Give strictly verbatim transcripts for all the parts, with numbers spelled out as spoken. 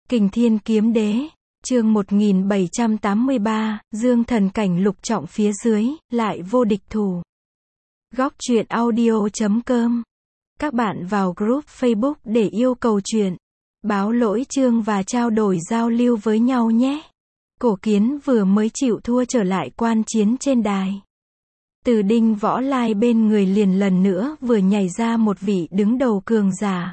Kình Thiên Kiếm Đế, chương một nghìn bảy trăm tám mươi ba, Dương Thần Cảnh lục trọng phía dưới, lại vô địch thủ. Góc truyện audio chấm com. Các bạn vào group Facebook để yêu cầu truyện, báo lỗi chương và trao đổi giao lưu với nhau nhé. Cổ Kiến vừa mới chịu thua trở lại quan chiến trên đài. Từ Đinh Võ Lai bên người liền lần nữa vừa nhảy ra một vị đứng đầu cường giả.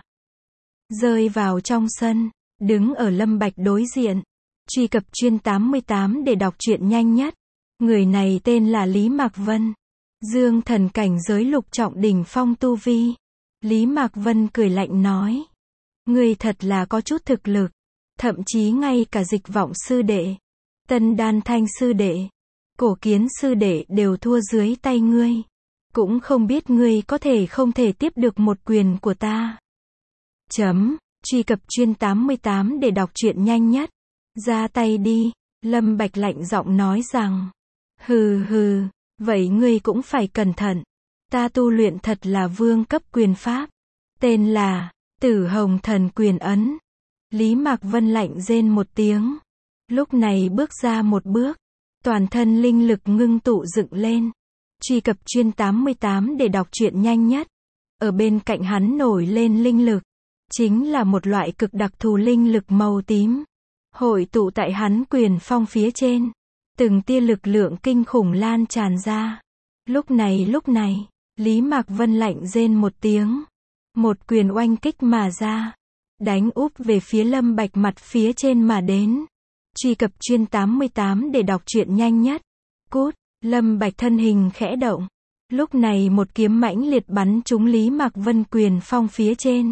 Rơi vào trong sân, đứng ở Lâm Bạch đối diện. Truy cập chuyên tám mươi tám để đọc truyện nhanh nhất. Người này tên là Lý Mạc Vân. Dương Thần cảnh giới lục trọng đỉnh phong tu vi. Lý Mạc Vân cười lạnh nói. Ngươi thật là có chút thực lực. Thậm chí ngay cả Dịch Vọng sư đệ, Tân Đan Thanh sư đệ, Cổ Kiến sư đệ đều thua dưới tay ngươi. Cũng không biết ngươi có thể không thể tiếp được một quyền của ta. Chấm, truy cập chuyên tám mươi tám để đọc truyện nhanh nhất. Ra tay đi, Lâm Bạch lạnh giọng nói rằng. Hừ hừ, vậy ngươi cũng phải cẩn thận. Ta tu luyện thật là vương cấp quyền pháp. Tên là, Tử Hồng Thần Quyền Ấn. Lý Mạc Vân lạnh rên một tiếng. Lúc này bước ra một bước. Toàn thân linh lực ngưng tụ dựng lên. Truy cập chuyên tám mươi tám để đọc truyện nhanh nhất. Ở bên cạnh hắn nổi lên linh lực. Chính là một loại cực đặc thù linh lực màu tím. Hội tụ tại hắn quyền phong phía trên. Từng tia lực lượng kinh khủng lan tràn ra. Lúc này lúc này, Lý Mạc Vân lạnh rên một tiếng. Một quyền oanh kích mà ra. Đánh úp về phía Lâm Bạch mặt phía trên mà đến. Truy cập chuyên tám mươi tám để đọc truyện nhanh nhất. Cút, Lâm Bạch thân hình khẽ động. Lúc này một kiếm mãnh liệt bắn trúng Lý Mạc Vân quyền phong phía trên.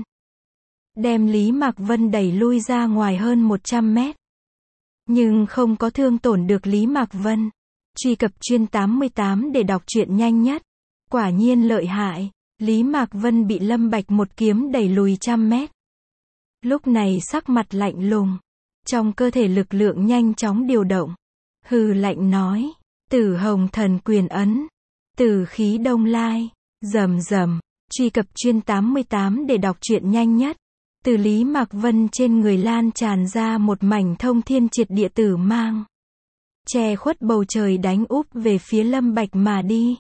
Đem Lý Mạc Vân đẩy lui ra ngoài hơn một trăm mét. Nhưng không có thương tổn được Lý Mạc Vân. Truy cập chuyên tám mươi tám để đọc truyện nhanh nhất. Quả nhiên lợi hại. Lý Mạc Vân bị Lâm Bạch một kiếm đẩy lùi trăm mét. Lúc này sắc mặt lạnh lùng. Trong cơ thể lực lượng nhanh chóng điều động. Hừ lạnh nói. Tử Hồng Thần Quyền Ấn. Tử khí đông lai. Rầm rầm. Truy cập chuyên tám mươi tám để đọc truyện nhanh nhất. Từ Lý Mạc Vân trên người lan tràn ra một mảnh thông thiên triệt địa tử mang. Che khuất bầu trời đánh úp về phía Lâm Bạch mà đi.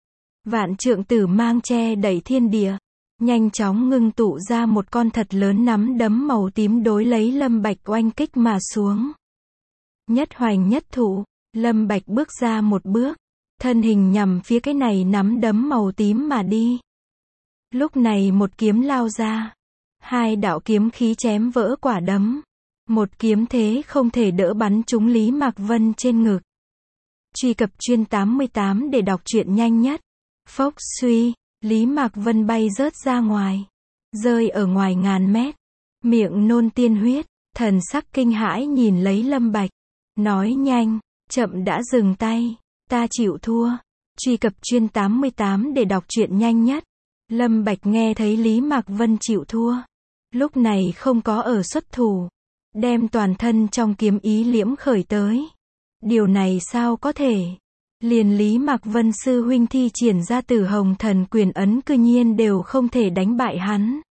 Vạn trượng tử mang che đẩy thiên địa. Nhanh chóng ngưng tụ ra một con thật lớn nắm đấm màu tím đối lấy Lâm Bạch oanh kích mà xuống. Nhất hoành nhất thụ, Lâm Bạch bước ra một bước. Thân hình nhằm phía cái này nắm đấm màu tím mà đi. Lúc này một kiếm lao ra. Hai đạo kiếm khí chém vỡ quả đấm. Một kiếm thế không thể đỡ bắn trúng Lý Mạc Vân trên ngực. Truy cập chuyên tám mươi tám để đọc truyện nhanh nhất. Phốc suy, Lý Mạc Vân bay rớt ra ngoài. Rơi ở ngoài ngàn mét. Miệng nôn tiên huyết, thần sắc kinh hãi nhìn lấy Lâm Bạch. Nói nhanh, chậm đã dừng tay. Ta chịu thua. Truy cập chuyên tám mươi tám để đọc truyện nhanh nhất. Lâm Bạch nghe thấy Lý Mạc Vân chịu thua. Lúc này không có ở xuất thủ. Đem toàn thân trong kiếm ý liễm khởi tới. Điều này sao có thể? Liền Lý Mạc Vân sư huynh thi triển ra Tử Hồng Thần Quyền Ấn cư nhiên đều không thể đánh bại hắn.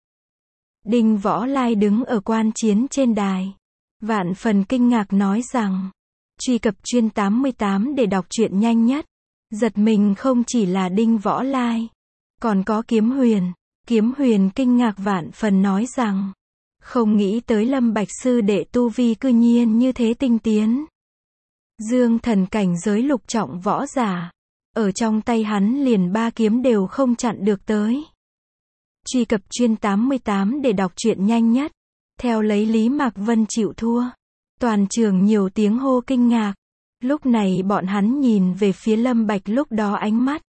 Đinh Võ Lai đứng ở quan chiến trên đài. Vạn phần kinh ngạc nói rằng. Truy cập chuyên tám mươi tám để đọc truyện nhanh nhất. Giật mình không chỉ là Đinh Võ Lai. Còn có Kiếm Huyền. Kiếm Huyền kinh ngạc vạn phần nói rằng. Không nghĩ tới Lâm Bạch sư đệ tu vi cư nhiên như thế tinh tiến. Dương Thần cảnh giới lục trọng võ giả. Ở trong tay hắn liền ba kiếm đều không chặn được tới. Truy cập chuyên tám mươi tám để đọc truyện nhanh nhất. Theo lấy Lý Mạc Vân chịu thua. Toàn trường nhiều tiếng hô kinh ngạc. Lúc này bọn hắn nhìn về phía Lâm Bạch lúc đó ánh mắt.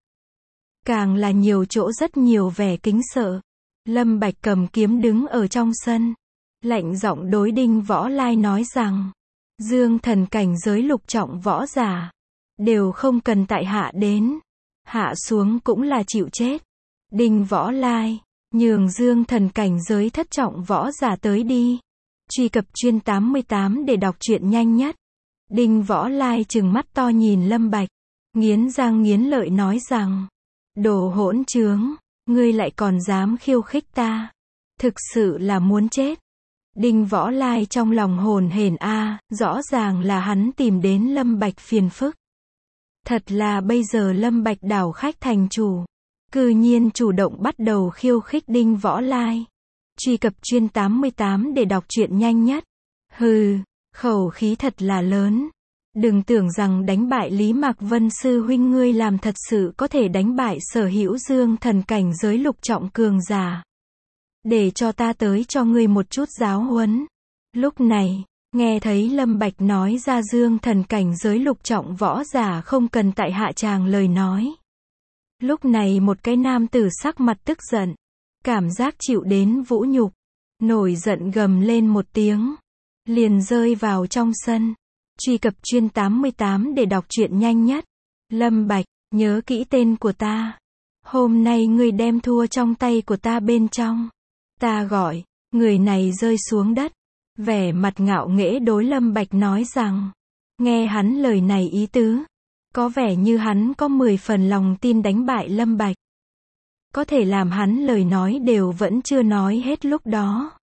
Càng là nhiều chỗ rất nhiều vẻ kính sợ. Lâm Bạch cầm kiếm đứng ở trong sân. Lạnh giọng đối Đinh Võ Lai nói rằng. Dương Thần cảnh giới lục trọng võ giả. Đều không cần tại hạ đến. Hạ xuống cũng là chịu chết. Đinh Võ Lai. Nhường Dương Thần cảnh giới thất trọng võ giả tới đi. Truy cập chuyên tám mươi tám để đọc truyện nhanh nhất. Đinh Võ Lai trừng mắt to nhìn Lâm Bạch. Nghiến răng nghiến lợi nói rằng. Đồ hỗn trướng. Ngươi lại còn dám khiêu khích ta. Thực sự là muốn chết. Đinh Võ Lai trong lòng hồn hển a, rõ ràng là hắn tìm đến Lâm Bạch phiền phức. Thật là bây giờ Lâm Bạch đảo khách thành chủ. Cư nhiên chủ động bắt đầu khiêu khích Đinh Võ Lai. Truy cập chuyên tám mươi tám để đọc truyện nhanh nhất. Hừ, khẩu khí thật là lớn. Đừng tưởng rằng đánh bại Lý Mạc Vân sư huynh ngươi làm thật sự có thể đánh bại sở hữu dương thần cảnh giới lục trọng cường giả. Để cho ta tới cho ngươi một chút giáo huấn. Lúc này, nghe thấy Lâm Bạch nói ra dương thần cảnh giới lục trọng võ giả không cần tại hạ tràng lời nói. Lúc này một cái nam tử sắc mặt tức giận, cảm giác chịu đến vũ nhục, nổi giận gầm lên một tiếng, liền rơi vào trong sân. Truy cập chuyên tám mươi tám để đọc truyện nhanh nhất. Lâm Bạch, nhớ kỹ tên của ta. Hôm nay ngươi đem thua trong tay của ta bên trong. Ta gọi, người này rơi xuống đất. Vẻ mặt ngạo nghễ đối Lâm Bạch nói rằng, nghe hắn lời này ý tứ, có vẻ như hắn có mười phần lòng tin đánh bại Lâm Bạch. Có thể làm hắn lời nói đều vẫn chưa nói hết lúc đó.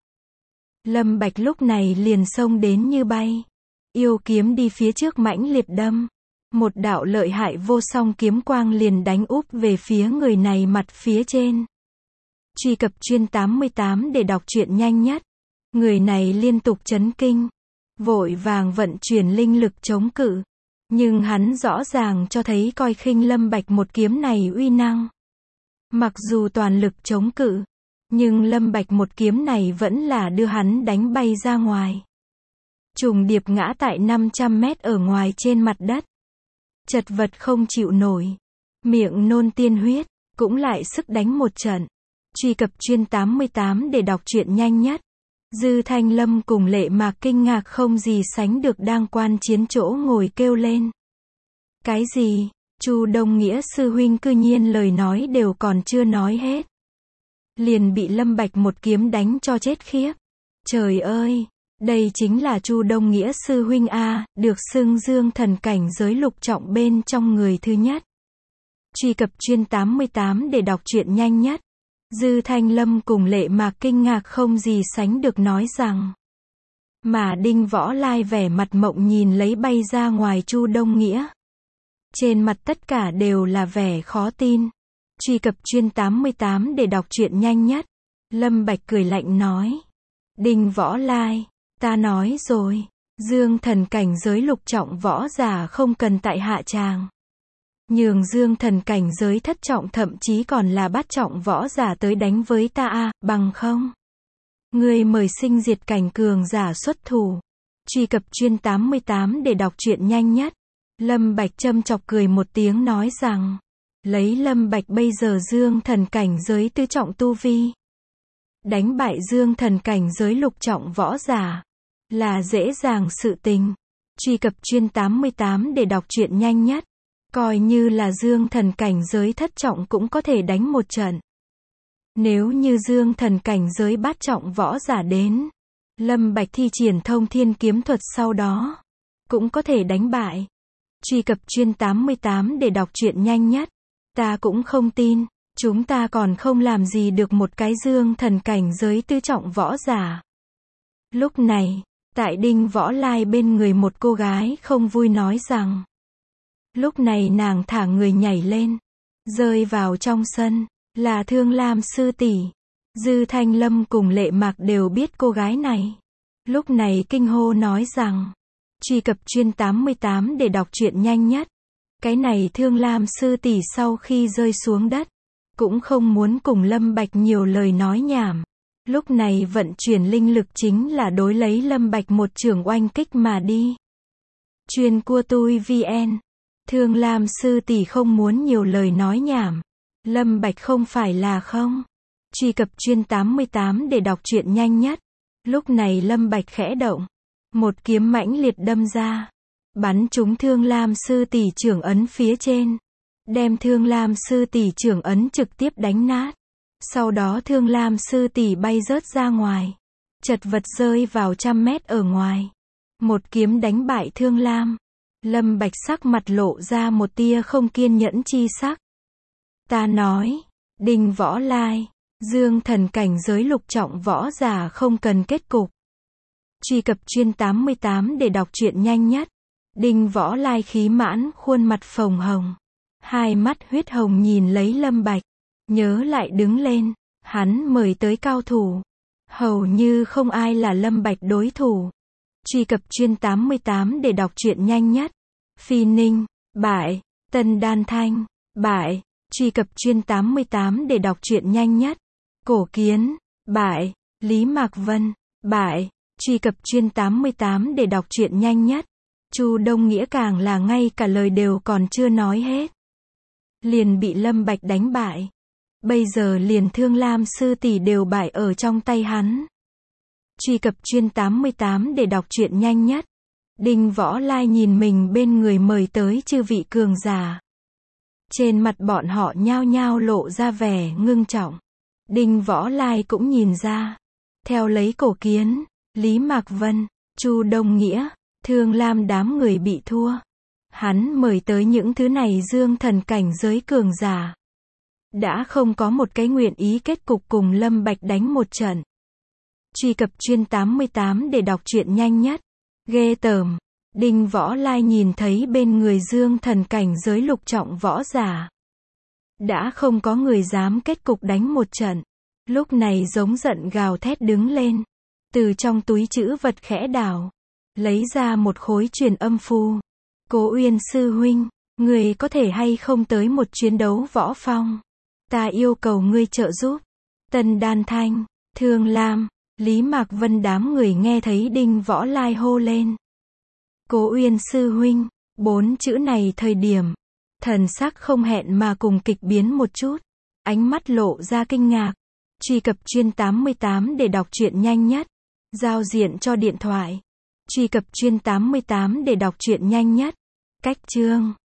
Lâm Bạch lúc này liền xông đến như bay. Yêu kiếm đi phía trước mãnh liệt đâm. Một đạo lợi hại vô song kiếm quang liền đánh úp về phía người này mặt phía trên. Truy cập chuyên tám mươi tám để đọc truyện nhanh nhất. Người này liên tục chấn kinh. Vội vàng vận chuyển linh lực chống cự. Nhưng hắn rõ ràng cho thấy coi khinh Lâm Bạch một kiếm này uy năng. Mặc dù toàn lực chống cự, nhưng Lâm Bạch một kiếm này vẫn là đưa hắn đánh bay ra ngoài. Trùng điệp ngã tại năm trăm mét ở ngoài trên mặt đất. Chật vật không chịu nổi. Miệng nôn tiên huyết, cũng lại sức đánh một trận. Truy cập chuyên tám mươi tám để đọc truyện nhanh nhất. Dư Thanh Lâm cùng Lệ Mạc kinh ngạc không gì sánh được đang quan chiến chỗ ngồi kêu lên. Cái gì? Chu Đông Nghĩa sư huynh cư nhiên lời nói đều còn chưa nói hết. Liền bị Lâm Bạch một kiếm đánh cho chết khiếp. Trời ơi! Đây chính là Chu Đông Nghĩa sư huynh A, được xưng dương thần cảnh giới lục trọng bên trong người thứ nhất. Truy cập chuyên tám mươi tám để đọc truyện nhanh nhất. Dư Thanh Lâm cùng Lệ Mạc kinh ngạc không gì sánh được nói rằng. Mà Đinh Võ Lai vẻ mặt mộng nhìn lấy bay ra ngoài Chu Đông Nghĩa. Trên mặt tất cả đều là vẻ khó tin. Truy cập chuyên tám mươi tám để đọc truyện nhanh nhất. Lâm Bạch cười lạnh nói. Đinh Võ Lai, ta nói rồi, dương thần cảnh giới lục trọng võ giả không cần tại hạ tràng. Nhường dương thần cảnh giới thất trọng thậm chí còn là bát trọng võ giả tới đánh với ta a, bằng không? Ngươi mời sinh diệt cảnh cường giả xuất thủ. Truy cập chuyên tám mươi tám để đọc truyện nhanh nhất. Lâm Bạch châm chọc cười một tiếng nói rằng, lấy Lâm Bạch bây giờ dương thần cảnh giới tứ trọng tu vi. Đánh bại dương thần cảnh giới lục trọng võ giả, là dễ dàng sự tình. Truy cập chuyên tám mươi tám để đọc truyện nhanh nhất. Coi như là dương thần cảnh giới thất trọng cũng có thể đánh một trận. Nếu như dương thần cảnh giới bát trọng võ giả đến, Lâm Bạch thi triển thông thiên kiếm thuật sau đó, cũng có thể đánh bại. Truy cập chuyên tám mươi tám để đọc truyện nhanh nhất. Ta cũng không tin, chúng ta còn không làm gì được một cái dương thần cảnh giới tứ trọng võ giả. Lúc này, tại Đinh Võ Lai bên người một cô gái không vui nói rằng. Lúc này nàng thả người nhảy lên, rơi vào trong sân, là Thương Lam sư tỷ. Dư Thanh Lâm cùng Lệ Mạc đều biết cô gái này. Lúc này kinh hô nói rằng, truy cập chuyên tám mươi tám để đọc truyện nhanh nhất. Cái này Thương Lam sư tỷ sau khi rơi xuống đất, cũng không muốn cùng Lâm Bạch nhiều lời nói nhảm. Lúc này vận chuyển linh lực chính là đối lấy Lâm Bạch một chưởng oanh kích mà đi. Chuyên cua tui vn. Thương Lam sư tỷ không muốn nhiều lời nói nhảm. Lâm Bạch không phải là không. Truy cập chuyên tám mươi tám để đọc truyện nhanh nhất. Lúc này Lâm Bạch khẽ động. Một kiếm mãnh liệt đâm ra. Bắn trúng Thương Lam sư tỷ trưởng ấn phía trên. Đem Thương Lam sư tỷ trưởng ấn trực tiếp đánh nát. Sau đó Thương Lam sư tỷ bay rớt ra ngoài. Chật vật rơi vào trăm mét ở ngoài. Một kiếm đánh bại Thương Lam. Lâm Bạch sắc mặt lộ ra một tia không kiên nhẫn chi sắc. Ta nói, Đinh Võ Lai, dương thần cảnh giới lục trọng võ giả không cần kết cục. Truy cập chuyên tám mươi tám để đọc truyện nhanh nhất. Đinh Võ Lai khí mãn, khuôn mặt phồng hồng. Hai mắt huyết hồng nhìn lấy Lâm Bạch. Nhớ lại đứng lên. Hắn mời tới cao thủ. Hầu như không ai là Lâm Bạch đối thủ. Truy cập chuyên tám mươi tám để đọc truyện nhanh nhất. Phi Ninh, bại. Tân Đan Thanh, bại. Truy cập chuyên tám mươi tám để đọc truyện nhanh nhất. Cổ Kiến, bại. Lý Mạc Vân, bại. Truy cập chuyên tám mươi tám để đọc truyện nhanh nhất. Chu Đông Nghĩa càng là ngay cả lời đều còn chưa nói hết. Liền bị Lâm Bạch đánh bại. Bây giờ liền Thương Lam sư tỷ đều bại ở trong tay hắn. Truy cập chuyên tám mươi tám để đọc truyện nhanh nhất. Đinh Võ Lai nhìn mình bên người mời tới chư vị cường giả. Trên mặt bọn họ nhao nhao lộ ra vẻ ngưng trọng. Đinh Võ Lai cũng nhìn ra. Theo lấy Cổ Kiến, Lý Mạc Vân, Chu Đông Nghĩa, Thương Lam đám người bị thua. Hắn mời tới những thứ này dương thần cảnh giới cường giả. Đã không có một cái nguyện ý kết cục cùng Lâm Bạch đánh một trận. Truy cập chuyên tám mươi tám để đọc truyện nhanh nhất. Ghê tởm. Đinh Võ Lai nhìn thấy bên người dương thần cảnh giới lục trọng võ giả. Đã không có người dám kết cục đánh một trận. Lúc này giống giận gào thét đứng lên. Từ trong túi trữ vật khẽ đảo. Lấy ra một khối truyền âm phù. Cố Uyên sư huynh, người có thể hay không tới một chiến đấu võ phong? Ta yêu cầu ngươi trợ giúp. Tân Đan Thanh, Thương Lam, Lý Mạc Vân đám người nghe thấy Đinh Võ Lai hô lên. Cố Uyên sư huynh, bốn chữ này thời điểm. Thần sắc không hẹn mà cùng kịch biến một chút. Ánh mắt lộ ra kinh ngạc. Truy cập chuyên tám mươi tám để đọc truyện nhanh nhất. Giao diện cho điện thoại. Truy cập chuyên tám mươi tám để đọc truyện nhanh nhất. Cách chương.